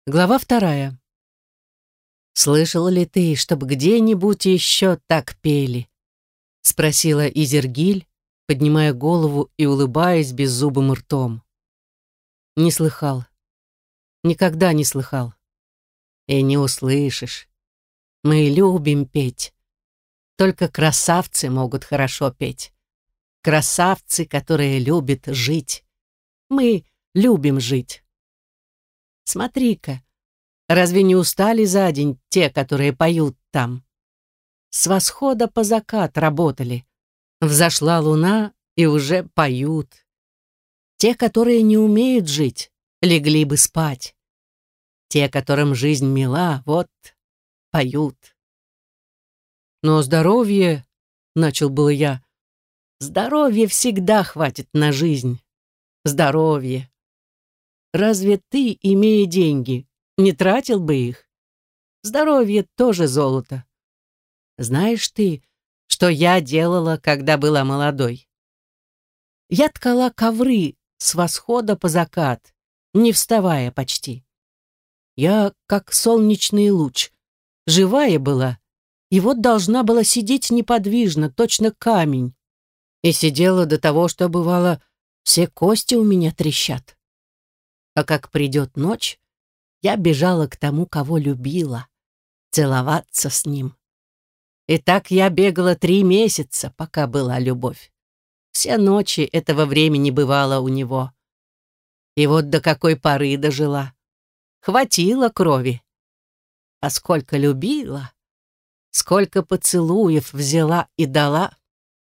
Глава 2. «Слышал ли ты, чтобы где-нибудь еще так пели?» — спросила Изергиль, поднимая голову и улыбаясь беззубым ртом. «Не слыхал. Никогда не слыхал. И не услышишь. Мы любим петь. Только красавцы могут хорошо петь. Красавцы, которые любят жить. Мы любим жить. Смотри-ка, разве не устали за день те, которые поют там? С восхода по закат работали. Взошла луна и уже поют. Те, которые не умеют жить, легли бы спать. Те, которым жизнь мила, вот, поют. Но здоровье, начал было я, здоровья всегда хватит на жизнь. Здоровье. Разве ты, имея деньги, не тратил бы их? Здоровье тоже золото. Знаешь ты, что я делала, когда была молодой? Я ткала ковры с восхода по закат, не вставая почти. Я, как солнечный луч, живая была, и вот должна была сидеть неподвижно, точно камень. И сидела до того, что, бывало, все кости у меня трещат. А как придет ночь, я бежала к тому, кого любила, целоваться с ним. И так я бегала 3 месяца, пока была любовь. Все ночи этого времени бывало у него. И вот до какой поры дожила. Хватило крови. А сколько любила, сколько поцелуев взяла и дала.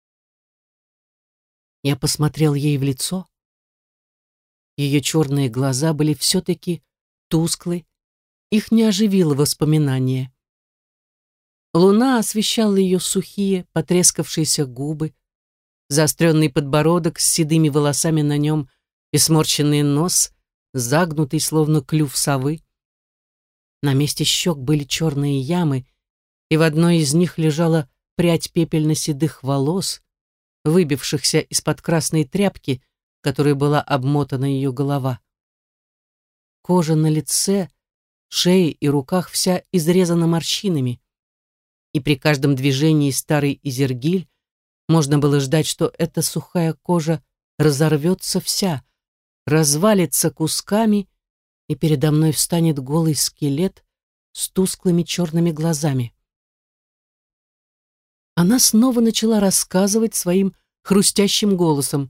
Я посмотрел ей в лицо. Ее черные глаза были все-таки тусклы, их не оживило воспоминание. Луна освещала ее сухие, потрескавшиеся губы, заостренный подбородок с седыми волосами на нем и сморщенный нос, загнутый, словно клюв совы. На месте щек были черные ямы, и в одной из них лежала прядь пепельно-седых волос, выбившихся из-под красной тряпки, которой была обмотана ее голова. Кожа на лице, шее и руках вся изрезана морщинами, и при каждом движении старой Изергиль можно было ждать, что эта сухая кожа разорвется вся, развалится кусками, и передо мной встанет голый скелет с тусклыми черными глазами. Она снова начала рассказывать своим хрустящим голосом.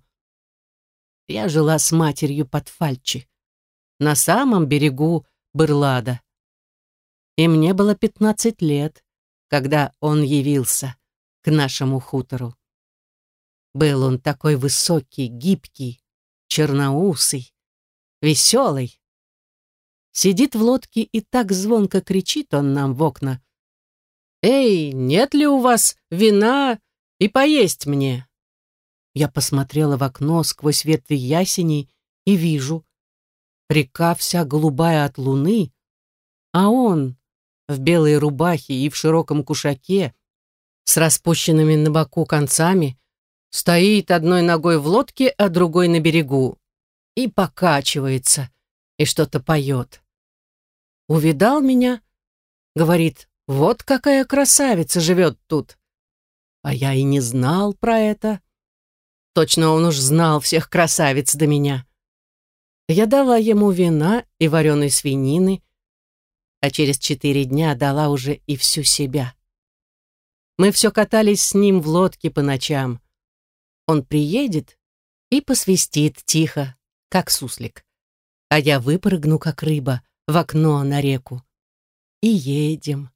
Я жила с матерью под Фальчи, на самом берегу Бырлада. И мне было 15 лет, когда он явился к нашему хутору. Был он такой высокий, гибкий, черноусый, веселый. Сидит в лодке и так звонко кричит он нам в окна. «Эй, нет ли у вас вина и поесть мне?» Я посмотрела в окно сквозь ветви ясеней и вижу, река вся голубая от луны, а он в белой рубахе и в широком кушаке с распущенными на боку концами стоит одной ногой в лодке, а другой на берегу и покачивается, и что-то поет. Увидал меня, говорит, вот какая красавица живет тут. А я и не знал про это. Точно он уж знал всех красавиц до меня. Я дала ему вина и вареной свинины, а через 4 дня дала уже и всю себя. Мы все катались с ним в лодке по ночам. Он приедет и посвистит тихо, как суслик, а я выпрыгну, как рыба, в окно на реку. И едем.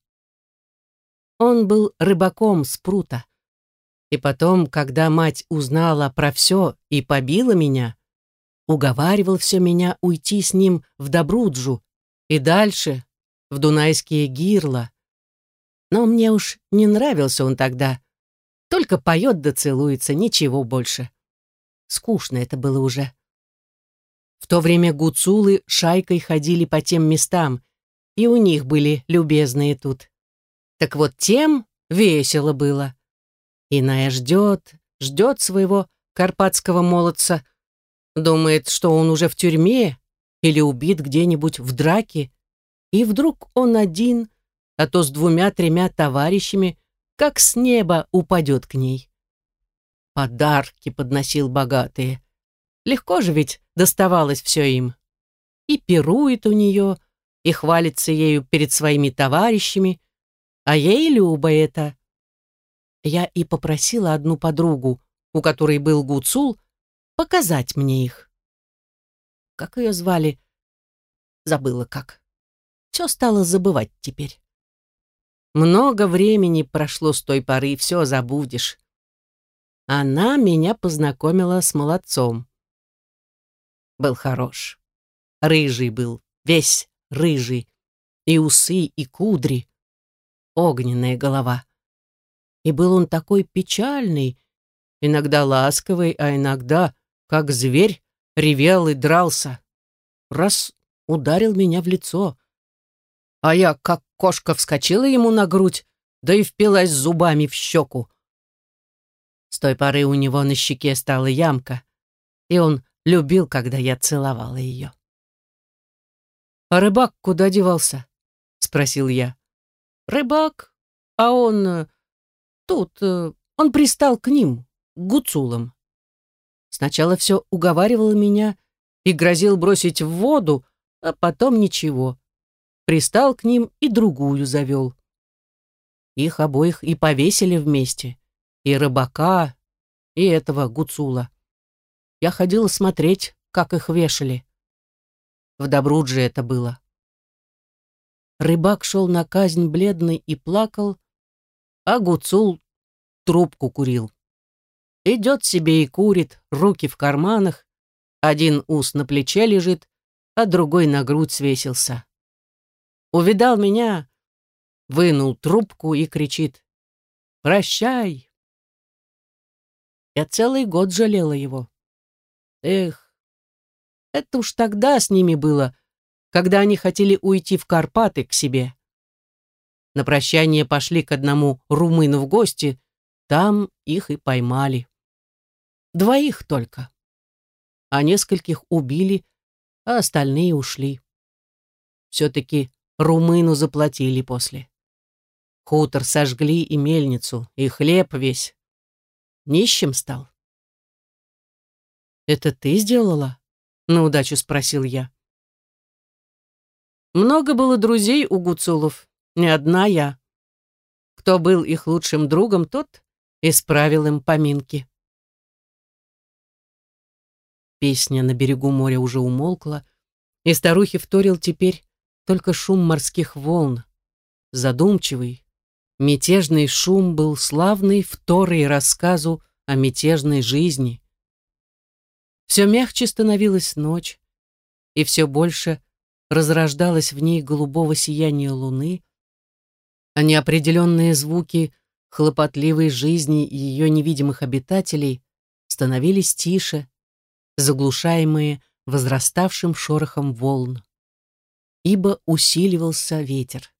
Он был рыбаком с прута. И потом, когда мать узнала про все и побила меня, уговаривал все меня уйти с ним в Добруджу и дальше, в Дунайские гирла. Но мне уж не нравился он тогда. Только поет да целуется, ничего больше. Скучно это было уже. В то время гуцулы шайкой ходили по тем местам, и у них были любезные тут. Так вот тем весело было. Иная ждет своего карпатского молодца, думает, что он уже в тюрьме или убит где-нибудь в драке, И вдруг он один, а то с 2-3 товарищами, как с неба упадет к ней. Подарки подносил богатые. Легко же ведь доставалось все им. И пирует у нее, и хвалится ею перед своими товарищами, а ей любо это. Я и попросила одну подругу, у которой был гуцул, показать мне их. Как ее звали? Забыла как. Все стало забывать теперь. Много времени прошло с той поры, все забудешь. Она меня познакомила с молодцом. Был хорош. Рыжий был, весь рыжий. И усы, и кудри. Огненная голова. И был он такой печальный, иногда ласковый, а иногда, как зверь, ревел и дрался. Раз ударил меня в лицо, а я, как кошка, вскочила ему на грудь, да и впилась зубами в щеку. С той поры у него на щеке стала ямка, и он любил, когда я целовала ее. «А рыбак куда девался?» — спросил я. «Рыбак? А он тут, он пристал к ним, к гуцулам. Сначала все уговаривал меня и грозил бросить в воду, а потом ничего. Пристал к ним и другую завел. Их обоих и повесили вместе, и рыбака, и этого гуцула. Я ходила смотреть, как их вешали. В Добрудже это было. Рыбак шел на казнь бледный и плакал, а гуцул трубку курил. Идет себе и курит, руки в карманах, один ус на плече лежит, а другой на грудь свесился. Увидал меня, вынул трубку и кричит: «Прощай!» Я целый год жалела его. Эх, это уж тогда с ними было, когда они хотели уйти в Карпаты к себе. На прощание пошли к одному румыну в гости, там их и поймали. 2 только. А нескольких убили, а остальные ушли. Все-таки румыну заплатили после. Хутор сожгли и мельницу, и хлеб весь. Нищим стал. «Это ты сделала?» — на удачу спросил я. Много было друзей у гуцулов, не одна я. Кто был их лучшим другом, тот исправил им поминки. Песня на берегу моря уже умолкла, и старухе вторил теперь только шум морских волн. Задумчивый, мятежный шум был славный второй рассказу о мятежной жизни. Все мягче становилась ночь, и все больше разрождалось в ней голубого сияния луны, а неопределенные звуки хлопотливой жизни ее невидимых обитателей становились тише, заглушаемые возраставшим шорохом волн, ибо усиливался ветер.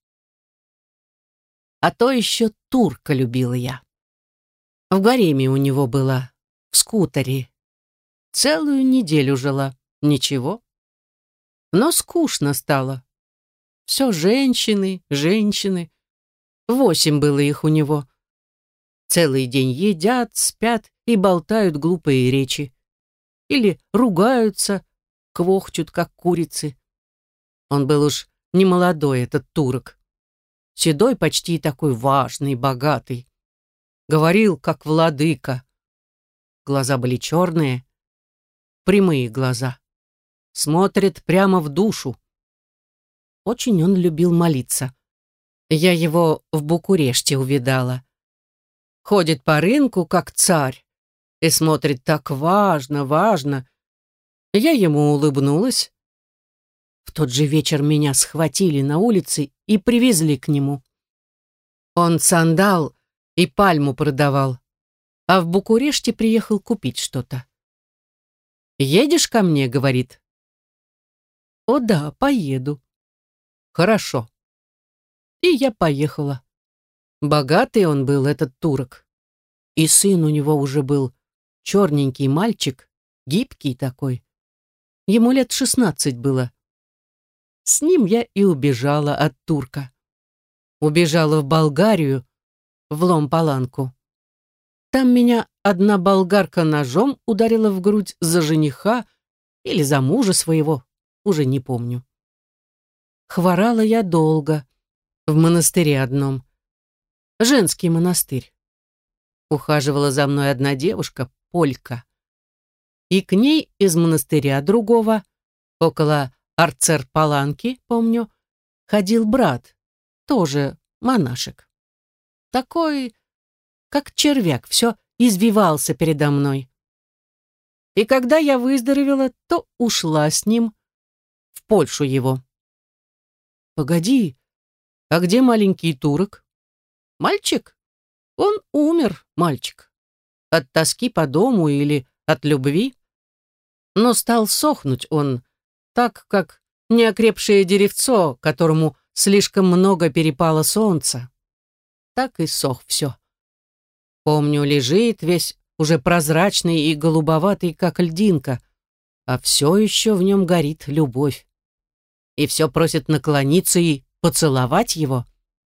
А то еще турка любила я. В гареме у него была, в скутере. Целую неделю жила, ничего. Но скучно стало. Все женщины, женщины. 8 было их у него. Целый день едят, спят и болтают глупые речи. Или ругаются, квохчут, как курицы. Он был уж не молодой, этот турок. Седой, почти такой важный, богатый. Говорил, как владыка. Глаза были черные, прямые глаза. Смотрит прямо в душу. Очень он любил молиться. Я его в Букуреште увидала. Ходит по рынку, как царь, и смотрит так важно, важно. Я ему улыбнулась. В тот же вечер меня схватили на улице и привезли к нему. Он сандал и пальму продавал, а в Букуреште приехал купить что-то. «Едешь ко мне?» — говорит. «О да, поеду». «Хорошо». И я поехала. Богатый он был, этот турок. И сын у него уже был черненький мальчик, гибкий такой. Ему лет 16 было. С ним я и убежала от турка. Убежала в Болгарию, в Лом-Паланку. Там меня одна болгарка ножом ударила в грудь за жениха или за мужа своего, уже не помню. Хворала я долго, в монастыре одном. Женский монастырь. Ухаживала за мной одна девушка, полька. И к ней из монастыря другого, около Арцер-Паланки, помню, ходил брат, тоже монашек. Такой, как червяк, все извивался передо мной. И когда я выздоровела, то ушла с ним в Польшу его. Погоди, а где маленький турок? Мальчик? Он умер, мальчик. От тоски по дому или от любви. Но стал сохнуть он, так как неокрепшее деревцо, которому слишком много перепало солнца. Так и сох все. Помню, лежит весь уже прозрачный и голубоватый, как льдинка, а все еще в нем горит любовь. И все просит наклониться и поцеловать его.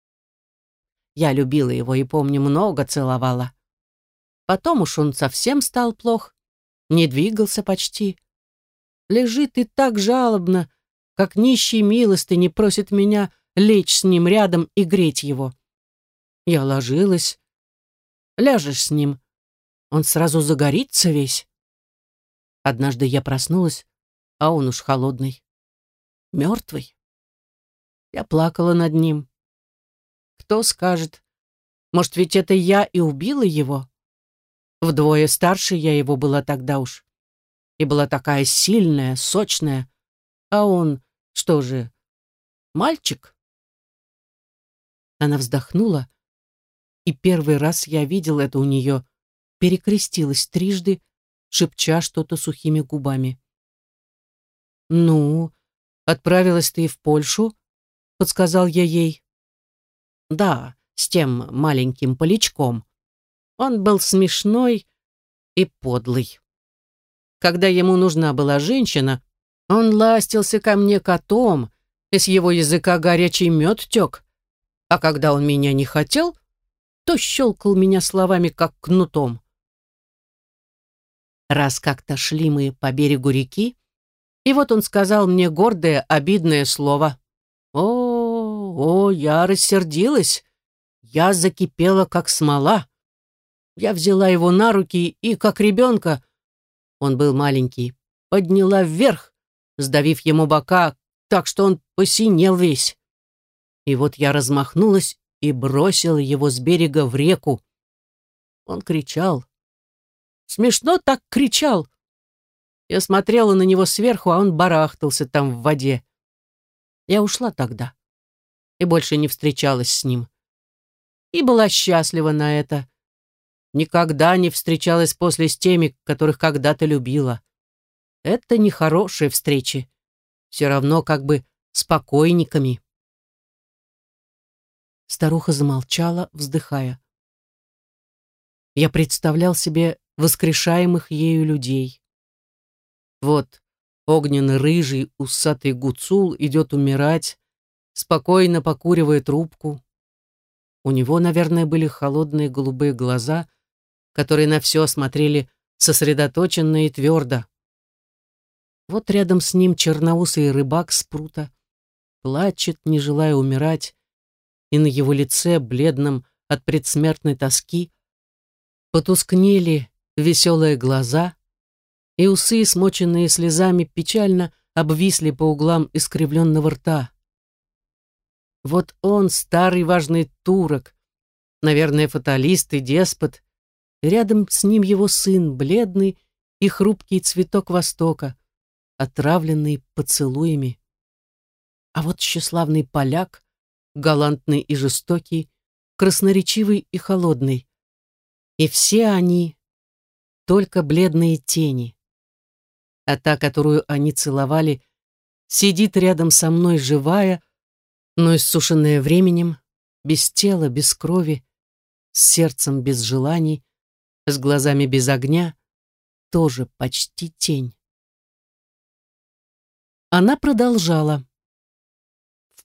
Я любила его и, помню, много целовала. Потом уж он совсем стал плох, не двигался почти. Лежит и так жалобно, как нищий милостыни просит меня лечь с ним рядом и греть его. Я ложилась. Ляжешь с ним, он сразу загорится весь. Однажды я проснулась, а он уж холодный, мертвый. Я плакала над ним. Кто скажет, может, ведь это я и убила его? Вдвое старше я его была тогда уж. И была такая сильная, сочная. А он, что же, мальчик? Она вздохнула, и первый раз я видел это у нее, перекрестилась трижды, шепча что-то сухими губами. «Ну, отправилась ты в Польшу?» — подсказал я ей. «Да, с тем маленьким полячком. Он был смешной и подлый. Когда ему нужна была женщина, он ластился ко мне котом, и с его языка горячий мед тек. А когда он меня не хотел, то щелкал меня словами, как кнутом. Раз как-то шли мы по берегу реки, и вот он сказал мне гордое, обидное слово. Я рассердилась, я закипела, как смола. Я взяла его на руки и, как ребенка, он был маленький, подняла вверх, сдавив ему бока, так что он посинел весь. И вот я размахнулась и бросила его с берега в реку. Он кричал. Смешно так кричал. Я смотрела на него сверху, а он барахтался там в воде. Я ушла тогда и больше не встречалась с ним. И была счастлива на это. Никогда не встречалась после с теми, которых когда-то любила. Это нехорошие встречи. Все равно как бы с покойниками. Старуха замолчала, вздыхая. Я представлял себе воскрешаемых ею людей. Вот огненно-рыжий усатый гуцул идет умирать, спокойно покуривая трубку. У него, наверное, были холодные голубые глаза, которые на все смотрели сосредоточенно и твердо. Вот рядом с ним черноусый рыбак с прута, плачет, не желая умирать, и на его лице, бледном от предсмертной тоски, потускнели веселые глаза, и усы, смоченные слезами, печально обвисли по углам искривленного рта. Вот он, старый важный турок, наверное, фаталист и деспот, и рядом с ним его сын, бледный и хрупкий цветок Востока, отравленный поцелуями. А вот тщеславный поляк, галантный и жестокий, красноречивый и холодный. И все они только бледные тени. А та, которую они целовали, сидит рядом со мной живая, но иссушенная временем, без тела, без крови, с сердцем без желаний, с глазами без огня, тоже почти тень. Она продолжала.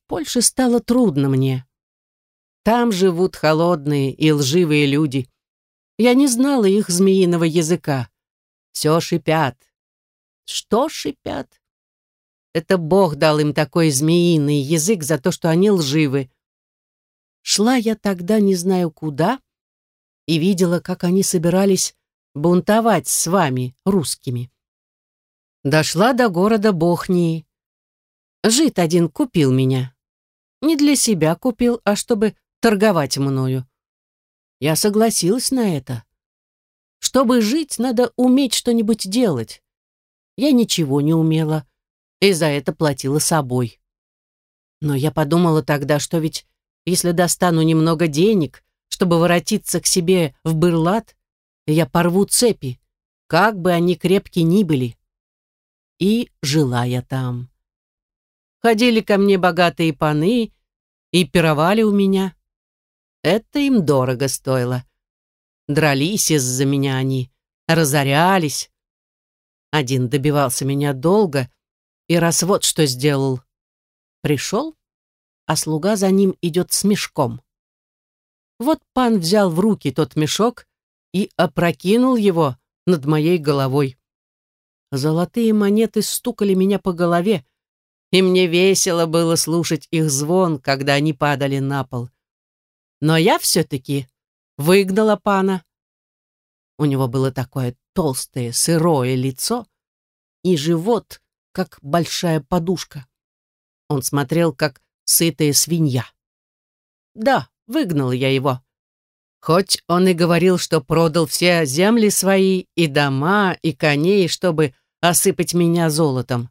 Польше стало трудно мне. Там живут холодные и лживые люди. Я не знала их змеиного языка. Все шипят. Что шипят? Это Бог дал им такой змеиный язык за то, что они лживы. Шла я тогда не знаю куда и видела, как они собирались бунтовать с вами, русскими. Дошла до города Бохнии. Жид один купил меня. Не для себя купил, а чтобы торговать мною. Я согласилась на это. Чтобы жить, надо уметь что-нибудь делать. Я ничего не умела, и за это платила собой. Но я подумала тогда, что ведь если достану немного денег, чтобы воротиться к себе в Бырлат, я порву цепи, как бы они крепки ни были. И жила я там. Ходили ко мне богатые паны и пировали у меня. Это им дорого стоило. Дрались из-за меня они, разорялись. Один добивался меня долго, и раз вот что сделал. Пришел, а слуга за ним идет с мешком. Вот пан взял в руки тот мешок и опрокинул его над моей головой. Золотые монеты стукали меня по голове, и мне весело было слушать их звон, когда они падали на пол. Но я все-таки выгнала пана. У него было такое толстое, сырое лицо и живот, как большая подушка. Он смотрел, как сытая свинья. Да, выгнала я его. Хоть он и говорил, что продал все земли свои, и дома, и коней, чтобы осыпать меня золотом.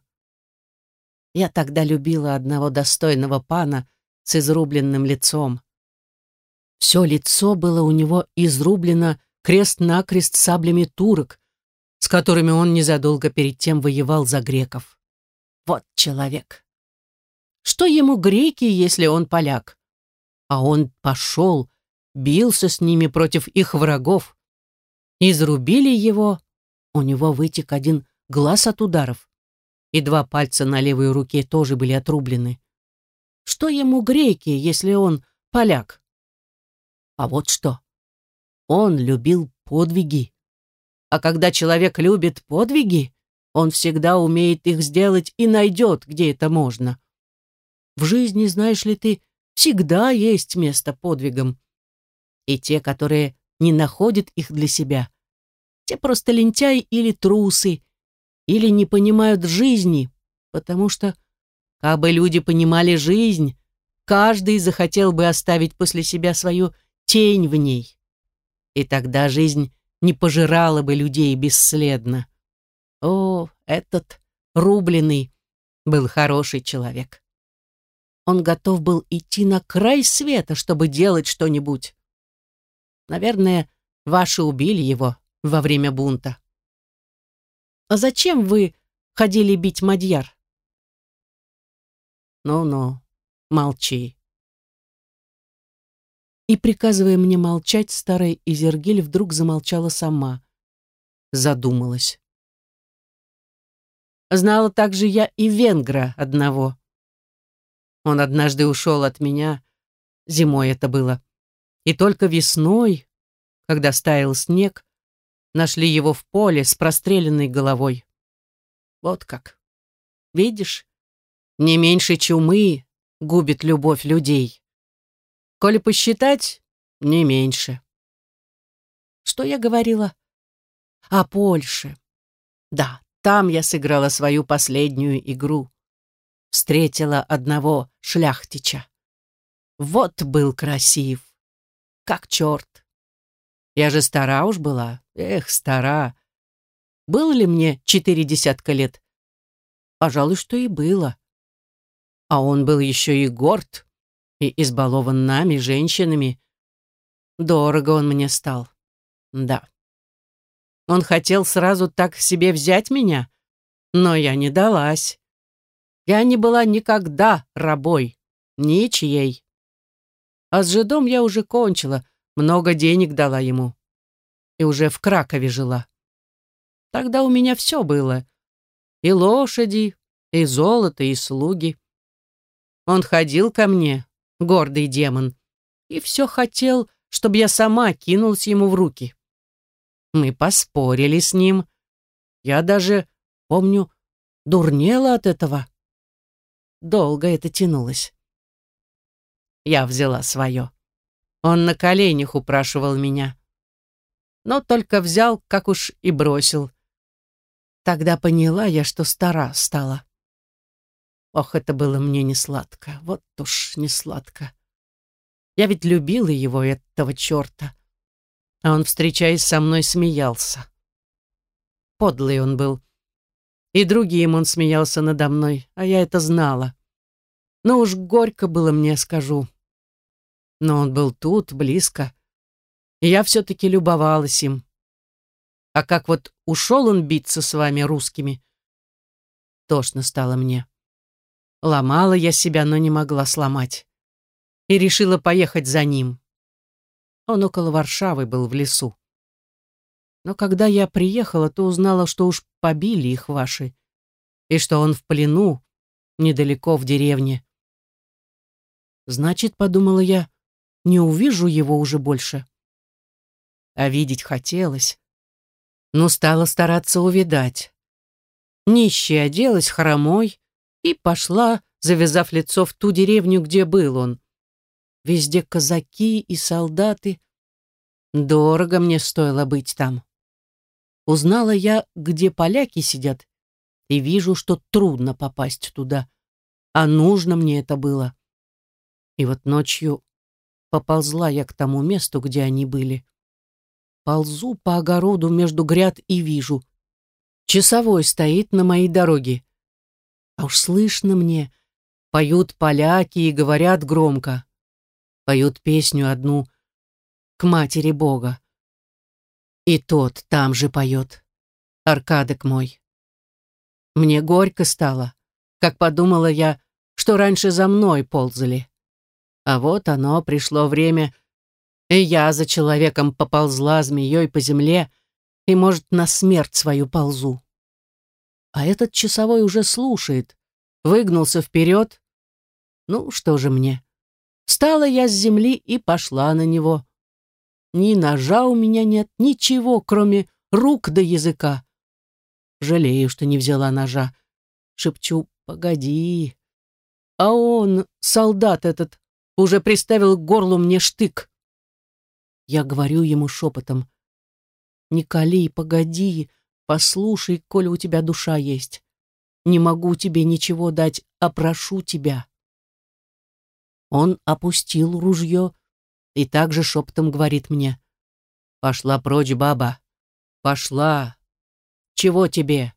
Я тогда любила одного достойного пана с изрубленным лицом. Все лицо было у него изрублено крест-накрест саблями турок, с которыми он незадолго перед тем воевал за греков. Вот человек. Что ему греки, если он поляк? А он пошел, бился с ними против их врагов. Изрубили его, у него вытек один глаз от ударов, и 2 пальца на левой руке тоже были отрублены. Что ему греки, если он поляк? А вот что. Он любил подвиги. А когда человек любит подвиги, он всегда умеет их сделать и найдет, где это можно. В жизни, знаешь ли ты, всегда есть место подвигам. И те, которые не находят их для себя, те просто лентяи или трусы, или не понимают жизни, потому что, кабы люди понимали жизнь, каждый захотел бы оставить после себя свою тень в ней. И тогда жизнь не пожирала бы людей бесследно. О, этот рубленый был хороший человек. Он готов был идти на край света, чтобы делать что-нибудь. Наверное, ваши убили его во время бунта. А зачем вы ходили бить мадьяр? Ну-ну, молчи. И, приказывая мне молчать, старая Изергиль вдруг замолчала сама. Задумалась. Знала также я и венгра одного. Он однажды ушел от меня, зимой это было, и только весной, когда стаял снег, нашли его в поле с простреленной головой. Вот как. Видишь, не меньше чумы губит любовь людей. Коли посчитать, не меньше. Что я говорила? О Польше. Да, там я сыграла свою последнюю игру. Встретила одного шляхтича. Вот был красив. Как черт. Я же стара уж была. Эх, стара. Было ли мне 40 лет? Пожалуй, что и было. А он был еще и горд, и избалован нами, женщинами. Дорого он мне стал. Да. Он хотел сразу так себе взять меня, но я не далась. Я не была никогда рабой, ничьей. А с жидом я уже кончила, много денег дала ему. И уже в Кракове жила. Тогда у меня все было. И лошади, и золото, и слуги. Он ходил ко мне, гордый демон, и все хотел, чтобы я сама кинулась ему в руки. Мы поспорили с ним. Я даже, помню, дурнела от этого. Долго это тянулось. Я взяла свое. Он на коленях упрашивал меня. Но только взял, как уж и бросил. Тогда поняла я, что стара стала. Ох, это было мне не сладко, вот уж не сладко. Я ведь любила его, этого черта. А он, встречаясь со мной, смеялся. Подлый он был. И другим он смеялся надо мной, а я это знала. Но уж горько было мне, скажу. Но он был тут, близко, и я все-таки любовалась им. А как вот ушел он биться с вами, русскими, тошно стало мне. Ломала я себя, но не могла сломать. И решила поехать за ним. Он около Варшавы был, в лесу. Но когда я приехала, то узнала, что уж побили их ваши, и что он в плену, недалеко в деревне. Значит, подумала я, не увижу его уже больше. А видеть хотелось. Но стала стараться увидать. Нищая оделась, хромой, и пошла, завязав лицо, в ту деревню, где был он. Везде казаки и солдаты. Дорого мне стоило быть там. Узнала я, где поляки сидят, и вижу, что трудно попасть туда. А нужно мне это было. И вот ночью поползла я к тому месту, где они были. Ползу по огороду между гряд и вижу. Часовой стоит на моей дороге. А уж слышно мне, поют поляки и говорят громко. Поют песню одну к Матери Бога. И тот там же поет, Аркадик мой. Мне горько стало, как подумала я, что раньше за мной ползали. А вот оно, пришло время, и я за человеком поползла змеей по земле и, может, на смерть свою ползу. А этот часовой уже слушает, выгнулся вперед. Ну, что же мне? Встала я с земли и пошла на него. Ни ножа у меня нет, ничего, кроме рук да языка. Жалею, что не взяла ножа. Шепчу: погоди. А он, солдат этот, уже приставил к горлу мне штык. Я говорю ему шепотом: не кали, погоди, послушай, коли у тебя душа есть. Не могу тебе ничего дать, а прошу тебя. Он опустил ружье и также шепотом говорит мне: пошла прочь, баба, пошла. Чего тебе?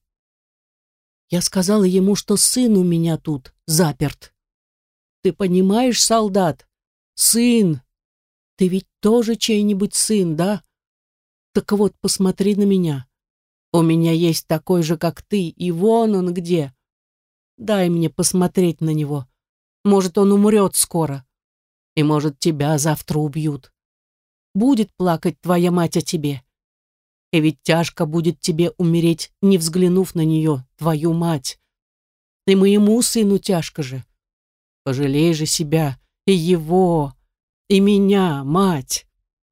Я сказала ему, что сын у меня тут заперт. Ты понимаешь, солдат? Сын! Ты ведь тоже чей-нибудь сын, да? Так вот, посмотри на меня. У меня есть такой же, как ты, и вон он где. Дай мне посмотреть на него. Может, он умрет скоро. И, может, тебя завтра убьют. Будет плакать твоя мать о тебе. И ведь тяжко будет тебе умереть, не взглянув на нее, твою мать. И моему сыну тяжко же. Пожалей же себя, и его, и меня, мать.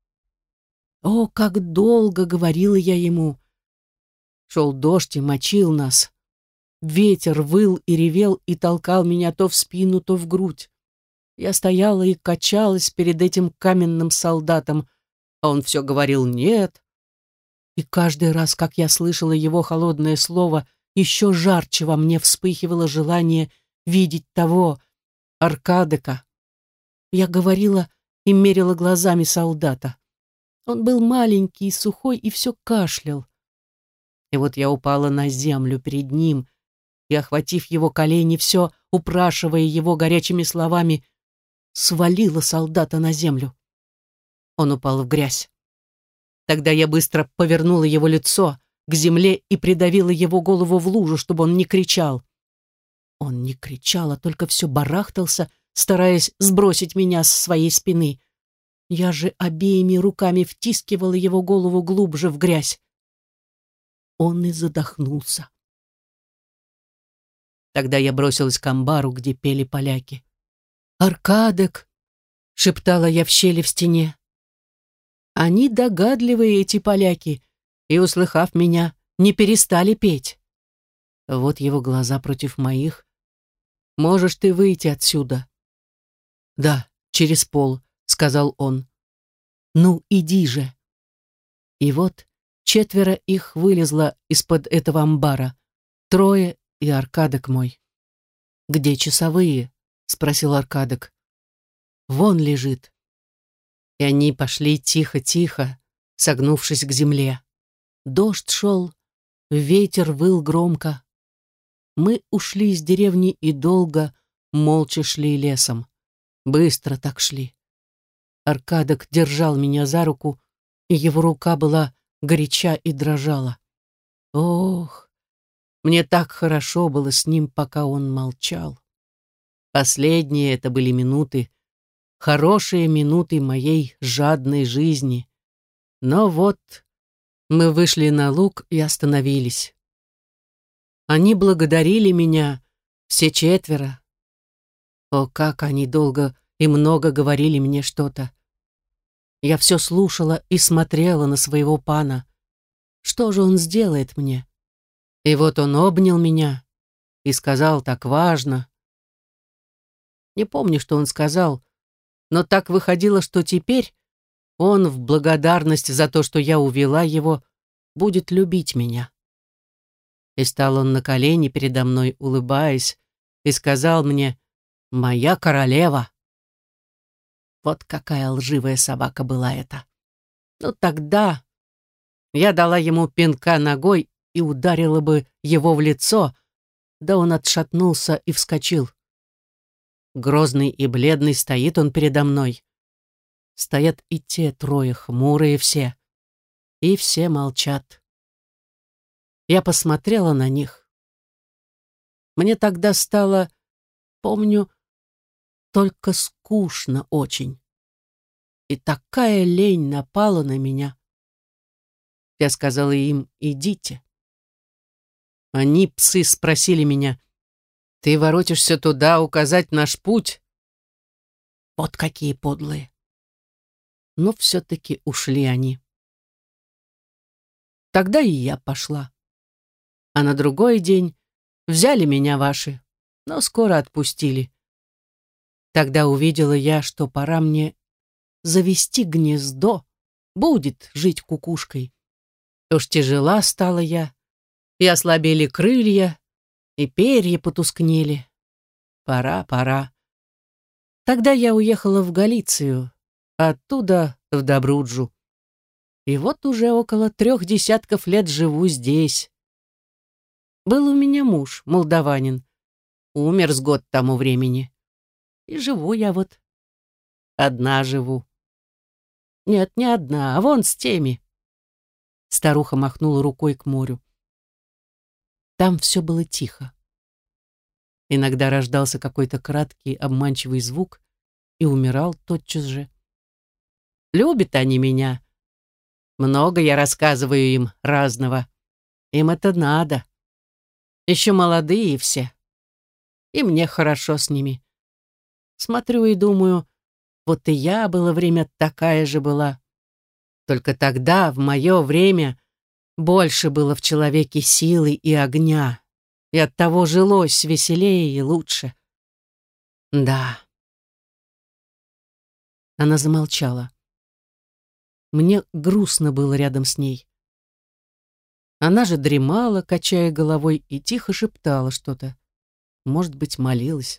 О, как долго говорила я ему. Шел дождь и мочил нас. Ветер выл и ревел и толкал меня то в спину, то в грудь. Я стояла и качалась перед этим каменным солдатом, а он все говорил «нет». И каждый раз, как я слышала его холодное слово, еще жарче во мне вспыхивало желание видеть того Аркадика. Я говорила и мерила глазами солдата. Он был маленький и сухой, и все кашлял. И вот я упала на землю перед ним и, охватив его колени, все упрашивая его горячими словами, свалила солдата на землю. Он упал в грязь. Тогда я быстро повернула его лицо к земле и придавила его голову в лужу, чтобы он не кричал. Он не кричал, а только все барахтался, стараясь сбросить меня с своей спины. Я же обеими руками втискивала его голову глубже в грязь. Он и задохнулся. Тогда я бросилась к амбару, где пели поляки. «Аркадек!» — шептала я в щели в стене. Они догадливые, эти поляки, и, услыхав меня, не перестали петь. Вот его глаза против моих. «Можешь ты выйти отсюда?» «Да, через пол», — сказал он. «Ну, иди же». И вот 4 их вылезло из-под этого амбара. 3 и Аркадек мой. «Где часовые?» — спросил Аркадек. «Вон лежит». И они пошли тихо-тихо, согнувшись к земле. Дождь шел, ветер выл громко. Мы ушли из деревни и долго, молча шли лесом. Быстро так шли. Аркадек держал меня за руку, и его рука была горяча и дрожала. Ох, мне так хорошо было с ним, пока он молчал. Последние это были минуты, хорошие минуты моей жадной жизни. Но вот мы вышли на луг и остановились. Они благодарили меня, все 4. О, как они долго и много говорили мне что-то. Я все слушала и смотрела на своего пана. Что же он сделает мне? И вот он обнял меня и сказал так важно. Не помню, что он сказал, но так выходило, что теперь он в благодарность за то, что я увела его, будет любить меня. И стал он на колени передо мной, улыбаясь, и сказал мне: «Моя королева». Вот какая лживая собака была эта. Но тогда я дала ему пинка ногой и ударила бы его в лицо, да он отшатнулся и вскочил. Грозный и бледный стоит он передо мной. Стоят и те 3 хмурые все. И все молчат. Я посмотрела на них. Мне тогда стало, помню, только скучно очень. И такая лень напала на меня. Я сказала им: «Идите». Они, псы, спросили меня: «Ты воротишься туда указать наш путь?» Вот какие подлые. Но все-таки ушли они. Тогда и я пошла. А на другой день взяли меня ваши, но скоро отпустили. Тогда увидела я, что пора мне завести гнездо, будет жить кукушкой. Уж тяжела стала я, и ослабели крылья, и перья потускнели. Пора, пора. Тогда я уехала в Галицию, а оттуда в Добруджу. И вот уже около 3 десятков лет живу здесь. Был у меня муж, молдаванин. Умер с год тому времени. И живу я вот. Одна живу. Нет, не одна, а вон с теми. Старуха махнула рукой к морю. Там все было тихо. Иногда рождался какой-то краткий, обманчивый звук и умирал тотчас же. Любят они меня. Много я рассказываю им разного. Им это надо. Еще молодые все. И мне хорошо с ними. Смотрю и думаю, вот и я было время такая же была. Только тогда, в мое время, больше было в человеке силы и огня, и оттого жилось веселее и лучше. Да. Она замолчала. Мне грустно было рядом с ней. Она же дремала, качая головой, и тихо шептала что-то. Может быть, молилась.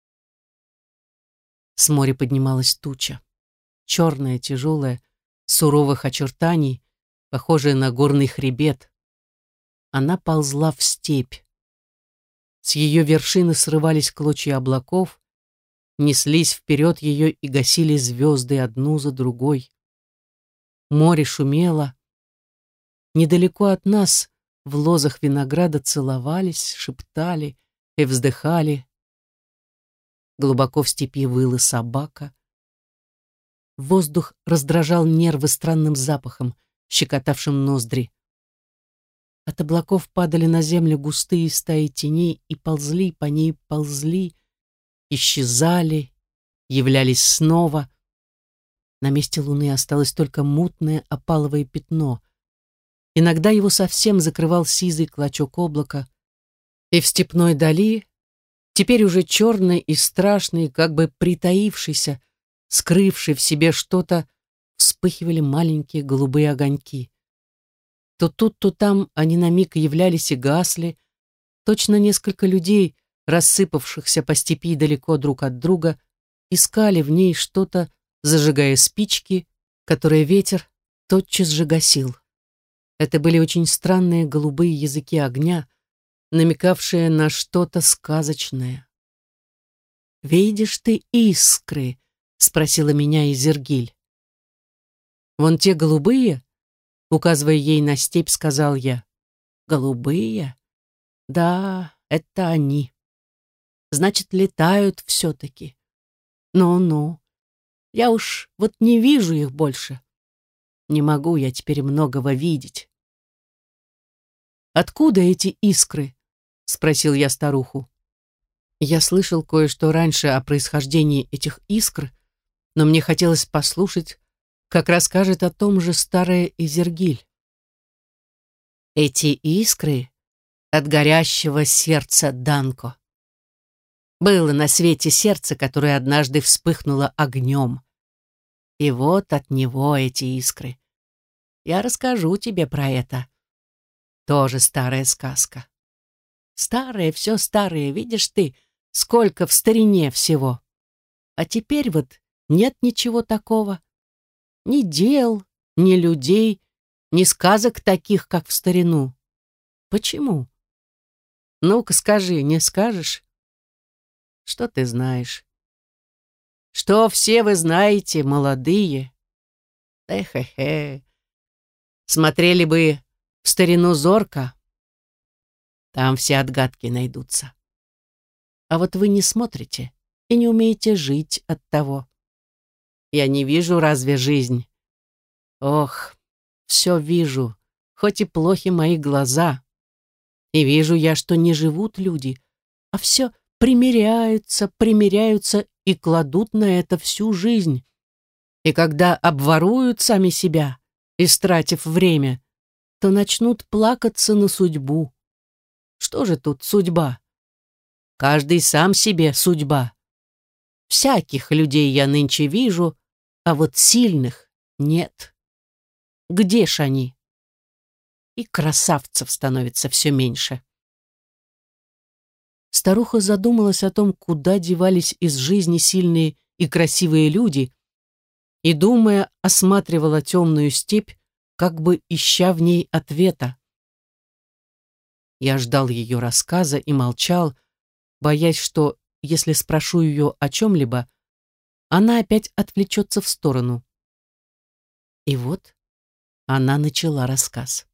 С моря поднималась туча. Черная, тяжелая, суровых очертаний, похожая на горный хребет. Она ползла в степь. С ее вершины срывались клочья облаков, неслись вперед ее и гасили звезды одну за другой. Море шумело. Недалеко от нас в лозах винограда целовались, шептали и вздыхали. Глубоко в степи выла собака. Воздух раздражал нервы странным запахом, щекотавшим ноздри. От облаков падали на землю густые стаи теней и ползли по ней, ползли, исчезали являлись снова. На месте луны осталось только мутное опаловое пятно. Иногда его совсем закрывал сизый клочок облака, и в степной дали, теперь уже черный и страшный, как бы притаившийся, скрывший в себе что-то, вспыхивали маленькие голубые огоньки. То тут, то там они на миг являлись и гасли, точно несколько людей, рассыпавшихся по степи далеко друг от друга, искали в ней что-то, зажигая спички, которые ветер тотчас же гасил. Это были очень странные голубые языки огня, намекавшие на что-то сказочное. «Видишь ты искры?» — спросила меня Изергиль. «Вон те голубые?» — указывая ей на степь, сказал я. «Голубые? Да, это они. Значит, летают все-таки. Ну-ну, я уж вот не вижу их больше. Не могу я теперь многого видеть». «Откуда эти искры?» — спросил я старуху. Я слышал кое-что раньше о происхождении этих искр, но мне хотелось послушать, как расскажет о том же старая Изергиль. «Эти искры от горящего сердца Данко. Было на свете сердце, которое однажды вспыхнуло огнем. И вот от него эти искры. Я расскажу тебе про это. Тоже старая сказка. Старое, все старое, видишь ты, сколько в старине всего. А теперь вот нет ничего такого. Ни дел, ни людей, ни сказок таких, как в старину. Почему? Ну-ка скажи, не скажешь? Что ты знаешь? Что все вы знаете, молодые? Эхе-хе. Смотрели бы в старину зорко. Там все отгадки найдутся. А вот вы не смотрите и не умеете жить от того. Я не вижу разве жизнь? Ох, все вижу, хоть и плохи мои глаза. И вижу я, что не живут люди, а все примиряются, примиряются и кладут на это всю жизнь. И когда обворуют сами себя, истратив время, то начнут плакаться на судьбу. Что же тут судьба? Каждый сам себе судьба. Всяких людей я нынче вижу, а вот сильных нет. Где ж они? И красавцев становится все меньше. Старуха задумалась о том, куда девались из жизни сильные и красивые люди, и, думая, осматривала темную степь, как бы ища в ней ответа. Я ждал ее рассказа и молчал, боясь, что, если спрошу ее о чем-либо, она опять отвлечется в сторону. И вот она начала рассказ.